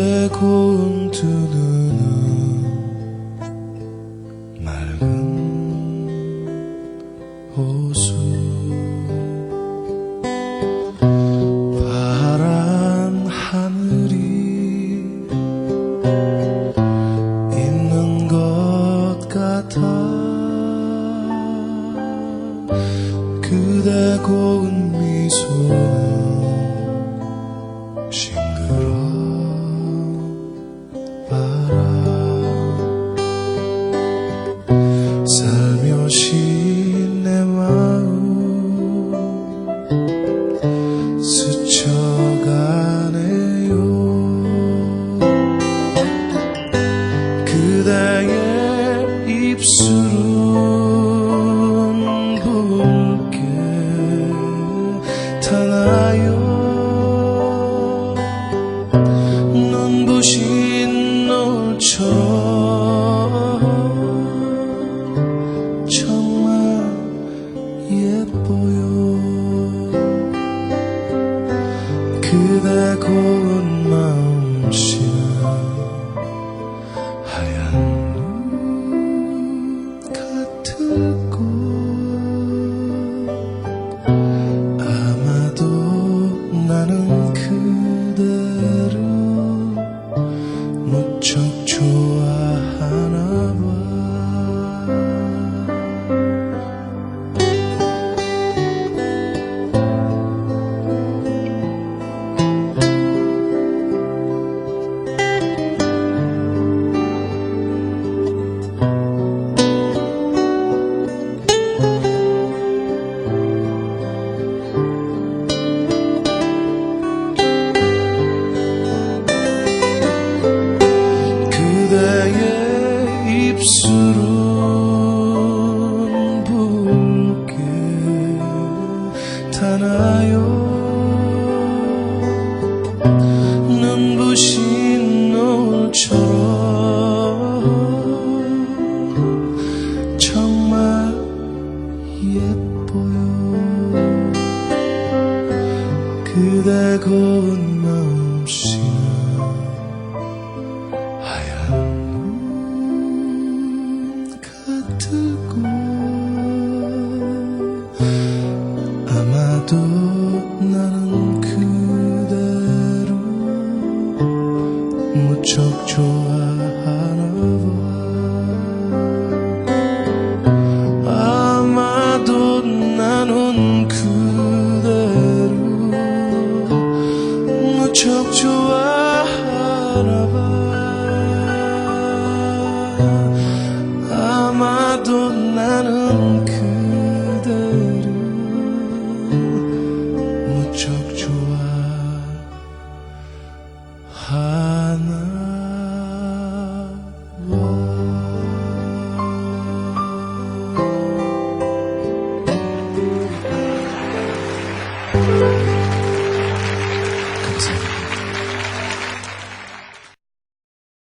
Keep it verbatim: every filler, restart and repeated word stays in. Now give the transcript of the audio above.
그대 고운 두 눈은 맑은 호수 파란 하늘이 있는 것 같아 그대 고운 미소는 살며시 내 마음 스쳐가네요. 그대의 입술은 붉게 타나요. 눈부신 노을처럼 예뻐요. 그대 고운 마음씨는 하얀 눈 같을고 아마도 나는 그대를 무척 좋아하나 봐. 그대의 입술은 붉게 타나요. 눈부신 노을처럼 정말 예뻐요. 그대 고운 마음씨는 같고 아마도 나는 그대를 무척 좋아